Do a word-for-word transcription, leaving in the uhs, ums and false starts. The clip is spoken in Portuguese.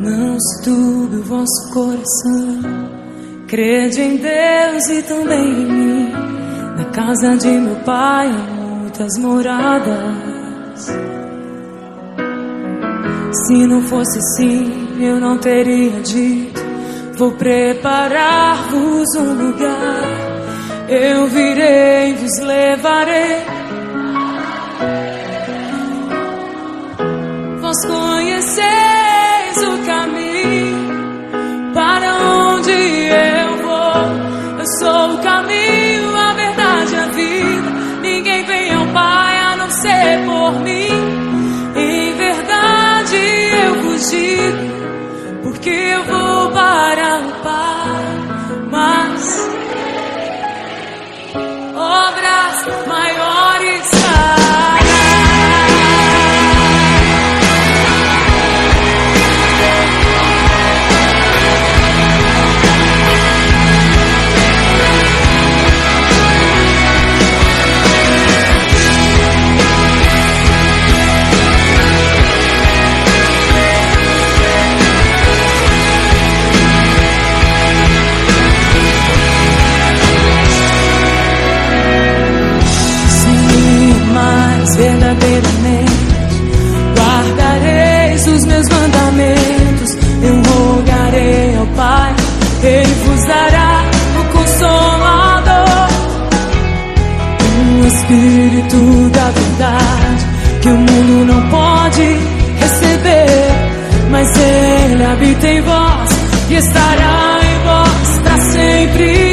Não se turbe o vosso coração, crede em Deus e também em mim. Na casa de meu pai há muitas moradas. Se não fosse assim, eu não teria dito: vou preparar-vos um lugar. Eu virei e vos levarei. Vós conheceis o caminho para onde eu vou. Eu sou o caminho, a verdade e a vida. Ninguém vem ao Pai a não ser por mim. Em verdade eu vos digo, porque eu vou para o Pai. Mas obras maiores fará. Verdadeiramente guardareis os meus mandamentos. Eu rogarei ao Pai, Ele vos dará o Consolador, o Espírito da verdade, que o mundo não pode receber, mas Ele habita em vós e estará em vós para sempre.